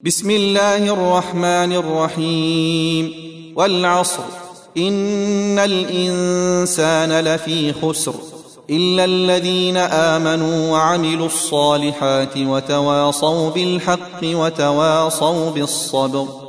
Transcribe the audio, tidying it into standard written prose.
بسم الله الرحمن الرحيم. والعصر إن الإنسان لفي خسر إلا الذين آمنوا وعملوا الصالحات وتواصوا بالحق وتواصوا بالصبر.